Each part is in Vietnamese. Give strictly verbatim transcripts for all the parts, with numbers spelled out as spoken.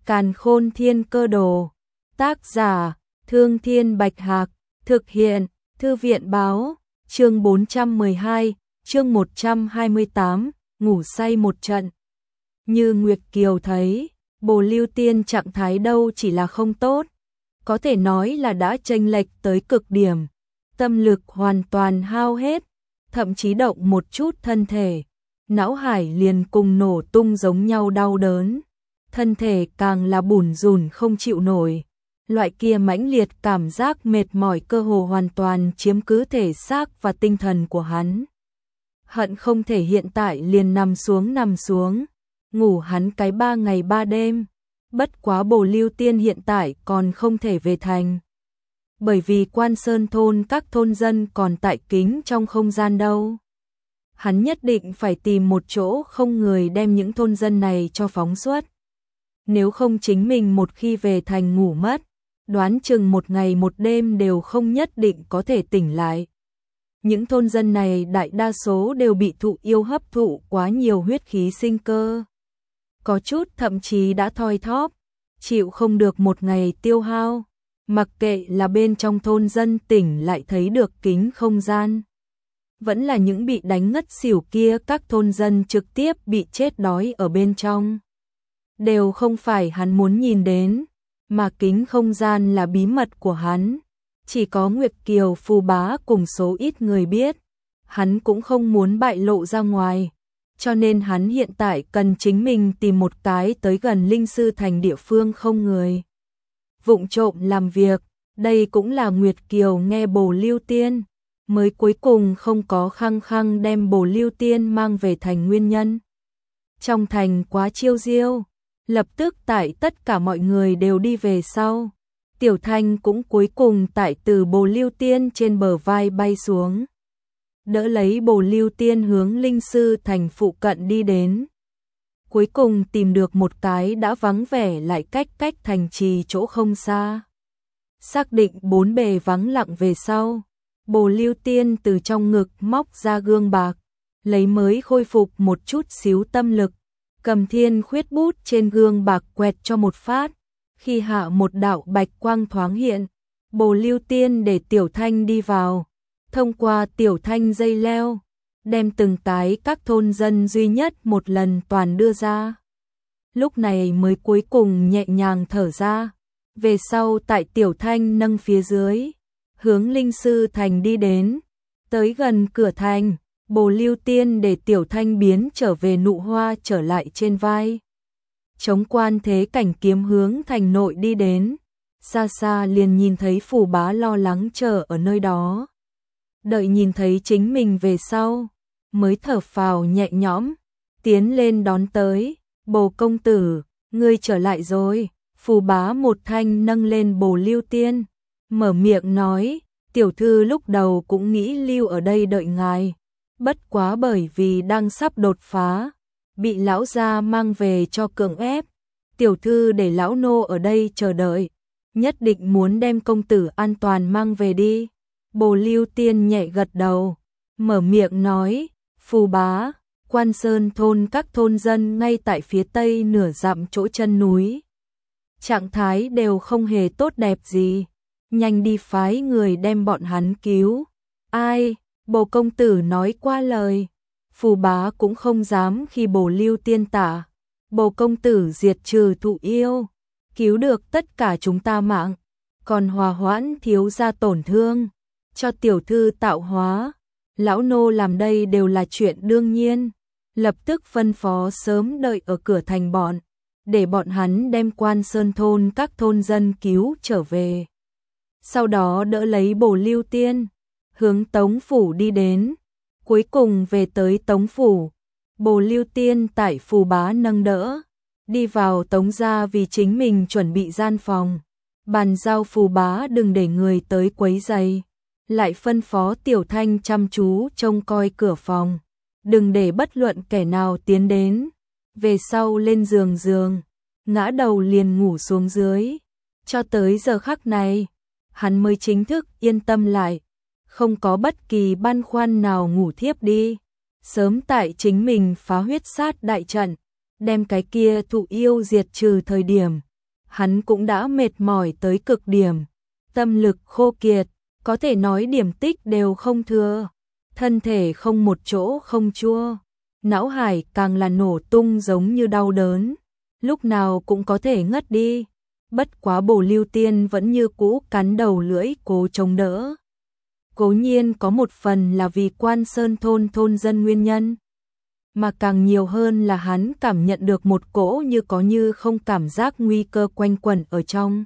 Càn Khôn Thiên Cơ Đồ. Tác giả: Thương Thiên Bạch Hạc. Thực hiện: Thư viện báo. Chương bốn trăm mười hai, chương một trăm hai mươi tám, ngủ say một trận. Như Nguyệt Kiều thấy, Bồ Lưu Tiên trạng thái đâu chỉ là không tốt, có thể nói là đã chênh lệch tới cực điểm, tâm lực hoàn toàn hao hết, thậm chí động một chút thân thể, não hải liền cùng nổ tung giống nhau đau đớn, thân thể càng là bủn rủn không chịu nổi. Loại kia mãnh liệt cảm giác mệt mỏi cơ hồ hoàn toàn chiếm cứ thể xác và tinh thần của hắn. Hận không thể hiện tại liền nằm xuống nằm xuống, ngủ hắn cái ba ngày ba đêm. Bất quá Bồ Lưu Tiên hiện tại còn không thể về thành. Bởi vì Quan Sơn thôn các thôn dân còn tại kính trong không gian đâu. Hắn nhất định phải tìm một chỗ không người đem những thôn dân này cho phóng xuất. Nếu không chính mình một khi về thành ngủ mất, đoán chừng một ngày một đêm đều không nhất định có thể tỉnh lại. Những thôn dân này đại đa số đều bị thụ yêu hấp thụ quá nhiều huyết khí sinh cơ. Có chút thậm chí đã thoi thóp, chịu không được một ngày tiêu hao, mặc kệ là bên trong thôn dân tỉnh lại thấy được kính không gian. Vẫn là những bị đánh ngất xỉu kia, các thôn dân trực tiếp bị chết đói ở bên trong. Đều không phải hắn muốn nhìn đến, mà kính không gian là bí mật của hắn. Chỉ có Nguyệt Kiều Phù Bá cùng số ít người biết, hắn cũng không muốn bại lộ ra ngoài. Cho nên hắn hiện tại cần chính mình tìm một cái tới gần Linh Sư Thành địa phương không người. Vụng trộm làm việc, đây cũng là Nguyệt Kiều nghe Bồ Lưu Tiên, mới cuối cùng không có khăng khăng đem Bồ Lưu Tiên mang về thành nguyên nhân. Trong thành quá chiêu diêu, lập tức tại tất cả mọi người đều đi về sau. Tiểu Thanh cũng cuối cùng tại từ Bồ Lưu Tiên trên bờ vai bay xuống, đỡ lấy Bồ Lưu Tiên hướng Linh Sư Thành phụ cận đi đến. Cuối cùng tìm được một cái đã vắng vẻ lại cách cách thành trì chỗ không xa. Xác định bốn bề vắng lặng về sau, Bồ Lưu Tiên từ trong ngực móc ra gương bạc, lấy mới khôi phục một chút xíu tâm lực, cầm thiên khuyết bút trên gương bạc quẹt cho một phát. Khi hạ một đạo bạch quang thoáng hiện, Bồ Lưu Tiên để Tiểu Thanh đi vào, thông qua Tiểu Thanh dây leo, đem từng cái các thôn dân duy nhất một lần toàn đưa ra. Lúc này mới cuối cùng nhẹ nhàng thở ra. Về sau tại Tiểu Thanh nâng phía dưới, hướng Linh Sư Thành đi đến. Tới gần cửa thành, Bồ Lưu Tiên để Tiểu Thanh biến trở về nụ hoa trở lại trên vai. Chống quan thế cảnh kiếm hướng thành nội đi đến, xa xa liền nhìn thấy Phù Bá lo lắng chờ ở nơi đó. Đợi nhìn thấy chính mình về sau, mới thở phào nhẹ nhõm, tiến lên đón tới. Bồ công tử, ngươi trở lại rồi. Phù Bá một thanh nâng lên Bồ Lưu Tiên, mở miệng nói, tiểu thư lúc đầu cũng nghĩ lưu ở đây đợi ngài, bất quá bởi vì đang sắp đột phá, bị lão gia mang về cho cưỡng ép, tiểu thư để lão nô ở đây chờ đợi, nhất định muốn đem công tử an toàn mang về đi. Bồ Lưu Tiên nhẹ gật đầu, mở miệng nói, Phù Bá, Quan Sơn thôn các thôn dân ngay tại phía tây nửa dặm chỗ chân núi, trạng thái đều không hề tốt đẹp gì, nhanh đi phái người đem bọn hắn cứu. Ai? Bồ công tử nói qua lời. Phù Bá cũng không dám khi Bồ Lưu Tiên tả, Bồ công tử diệt trừ thụ yêu, cứu được tất cả chúng ta mạng, còn hòa hoãn thiếu gia tổn thương, cho tiểu thư tạo hóa, lão nô làm đây đều là chuyện đương nhiên. Lập tức phân phó sớm đợi ở cửa thành bọn, để bọn hắn đem Quan Sơn thôn các thôn dân cứu trở về. Sau đó đỡ lấy Bồ Lưu Tiên, hướng Tống phủ đi đến. Cuối cùng về tới Tống phủ, Bồ Lưu Tiên tại Phù Bá nâng đỡ, đi vào Tống gia vì chính mình chuẩn bị gian phòng, bàn giao Phù Bá đừng để người tới quấy rầy, lại phân phó Tiểu Thanh chăm chú trông coi cửa phòng, đừng để bất luận kẻ nào tiến đến. Về sau lên giường giường, ngã đầu liền ngủ xuống dưới. Cho tới giờ khắc này, hắn mới chính thức yên tâm lại, không có bất kỳ băn khoăn nào ngủ thiếp đi. Sớm tại chính mình phá huyết sát đại trận, đem cái kia thụ yêu diệt trừ thời điểm, hắn cũng đã mệt mỏi tới cực điểm, tâm lực khô kiệt, có thể nói điểm tích đều không thừa, thân thể không một chỗ không chua, não hải càng là nổ tung giống như đau đớn, lúc nào cũng có thể ngất đi. Bất quá Bồ Lưu Tiên vẫn như cũ cắn đầu lưỡi cố chống đỡ. Cố nhiên có một phần là vì Quan Sơn thôn thôn dân nguyên nhân, mà càng nhiều hơn là hắn cảm nhận được một cỗ như có như không cảm giác nguy cơ quanh quẩn ở trong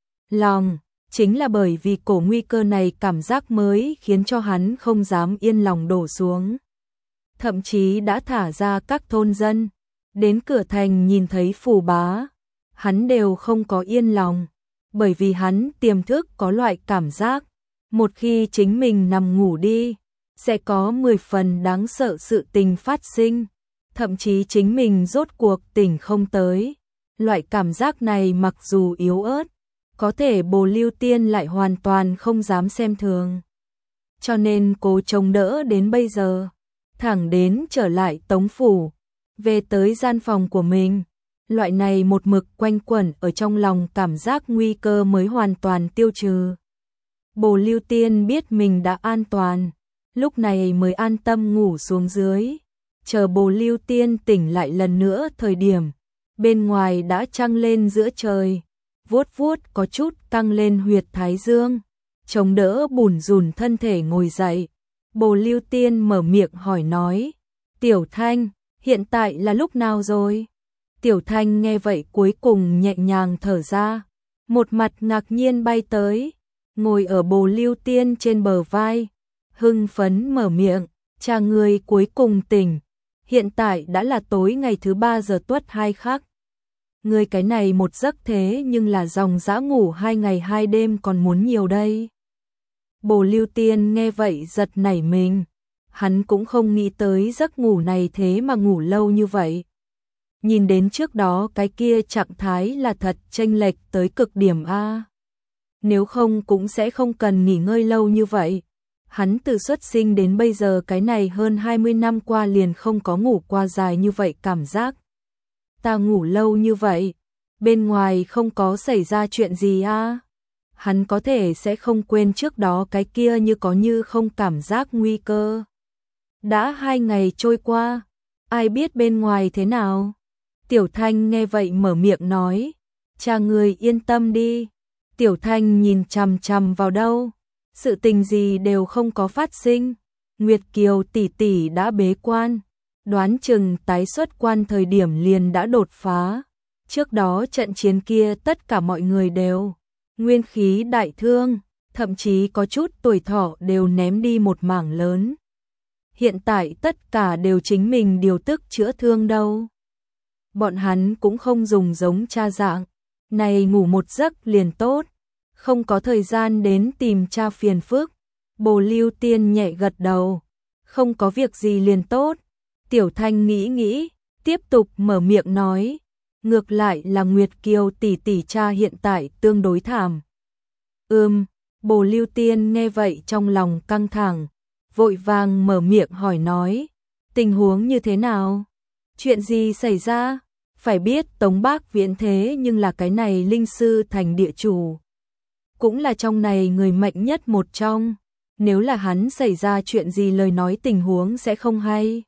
lòng. Chính là bởi vì cổ nguy cơ này cảm giác mới khiến cho hắn không dám yên lòng đổ xuống. Thậm chí đã thả ra các thôn dân, đến cửa thành nhìn thấy Phù Bá, hắn đều không có yên lòng, bởi vì hắn tiềm thức có loại cảm giác, một khi chính mình nằm ngủ đi, sẽ có mười phần đáng sợ sự tình phát sinh, thậm chí chính mình rốt cuộc tỉnh không tới. Loại cảm giác này mặc dù yếu ớt, có thể Bồ Lưu Tiên lại hoàn toàn không dám xem thường. Cho nên cố chống đỡ đến bây giờ, thẳng đến trở lại Tống Phủ, về tới gian phòng của mình. Loại này một mực quanh quẩn ở trong lòng cảm giác nguy cơ mới hoàn toàn tiêu trừ. Bồ Lưu Tiên biết mình đã an toàn, lúc này mới an tâm ngủ xuống dưới. Chờ Bồ Lưu Tiên tỉnh lại lần nữa thời điểm, bên ngoài đã trăng lên giữa trời, vuốt vuốt có chút căng lên huyệt thái dương, chống đỡ bủn rủn thân thể ngồi dậy. Bồ Lưu Tiên mở miệng hỏi nói, Tiểu Thanh, hiện tại là lúc nào rồi? Tiểu Thanh nghe vậy cuối cùng nhẹ nhàng thở ra, một mặt ngạc nhiên bay tới, ngồi ở Bồ Lưu Tiên trên bờ vai, hưng phấn mở miệng, cha ngươi cuối cùng tỉnh, hiện tại đã là tối ngày thứ ba giờ tuất hai khắc. Ngươi cái này một giấc thế nhưng là dòng dã ngủ hai ngày hai đêm còn muốn nhiều đây. Bồ Lưu Tiên nghe vậy giật nảy mình, hắn cũng không nghĩ tới giấc ngủ này thế mà ngủ lâu như vậy. Nhìn đến trước đó cái kia trạng thái là thật chênh lệch tới cực điểm a. Nếu không cũng sẽ không cần nghỉ ngơi lâu như vậy. Hắn từ xuất sinh đến bây giờ cái này hơn hai mươi năm qua liền không có ngủ qua dài như vậy cảm giác. Ta ngủ lâu như vậy, bên ngoài không có xảy ra chuyện gì a? Hắn có thể sẽ không quên trước đó cái kia như có như không cảm giác nguy cơ. Đã hai ngày trôi qua, ai biết bên ngoài thế nào? Tiểu Thanh nghe vậy mở miệng nói, cha người yên tâm đi. Tiểu Thanh nhìn chằm chằm vào đâu, sự tình gì đều không có phát sinh. Nguyệt Kiều tỷ tỷ đã bế quan, đoán chừng tái xuất quan thời điểm liền đã đột phá. Trước đó trận chiến kia tất cả mọi người đều nguyên khí đại thương, thậm chí có chút tuổi thọ đều ném đi một mảng lớn. Hiện tại tất cả đều chính mình điều tức chữa thương đâu. Bọn hắn cũng không dùng giống cha dạng, này ngủ một giấc liền tốt, không có thời gian đến tìm cha phiền phức. Bồ Lưu Tiên nhẹ gật đầu, không có việc gì liền tốt. Tiểu Thanh nghĩ nghĩ, tiếp tục mở miệng nói, ngược lại là Nguyệt Kiều tỷ tỷ cha hiện tại tương đối thảm. Ừm, Bồ Lưu Tiên nghe vậy trong lòng căng thẳng, vội vàng mở miệng hỏi nói, tình huống như thế nào? Chuyện gì xảy ra? Phải biết Tống Bác Viễn thế nhưng là cái này linh sư thành địa chủ, cũng là trong này người mạnh nhất một trong, nếu là hắn xảy ra chuyện gì lời nói tình huống sẽ không hay.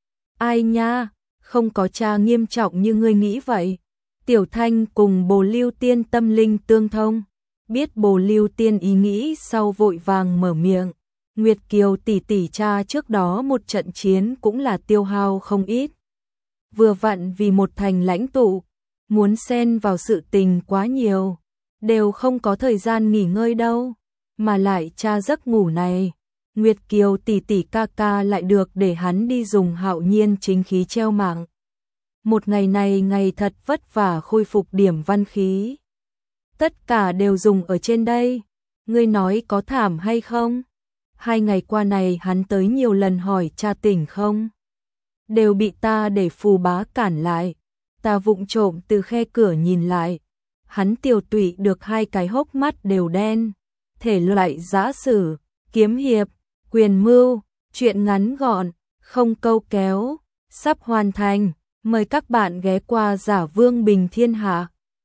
Ai nha, không có cha nghiêm trọng như ngươi nghĩ vậy. Tiểu Thanh cùng Bồ Lưu Tiên tâm linh tương thông, biết Bồ Lưu Tiên ý nghĩ sau vội vàng mở miệng, Nguyệt Kiều tỷ tỷ cha trước đó một trận chiến cũng là tiêu hao không ít. Vừa vặn vì một thành lãnh tụ, muốn xen vào sự tình quá nhiều, đều không có thời gian nghỉ ngơi đâu, mà lại cha giấc ngủ này, Nguyệt Kiều tỷ tỷ ca ca lại được để hắn đi dùng hạo nhiên chính khí treo mạng. Một ngày này ngày thật vất vả khôi phục điểm văn khí. Tất cả đều dùng ở trên đây, ngươi nói có thảm hay không? Hai ngày qua này hắn tới nhiều lần hỏi cha tỉnh không? Đều bị ta để Phù Bá cản lại. Ta vụng trộm từ khe cửa nhìn lại, hắn tiểu tụy được hai cái hốc mắt đều đen. Thể loại giã sử, kiếm hiệp, quyền mưu, chuyện ngắn gọn, không câu kéo, sắp hoàn thành. Mời các bạn ghé qua Giả Vương Bình Thiên Hạ.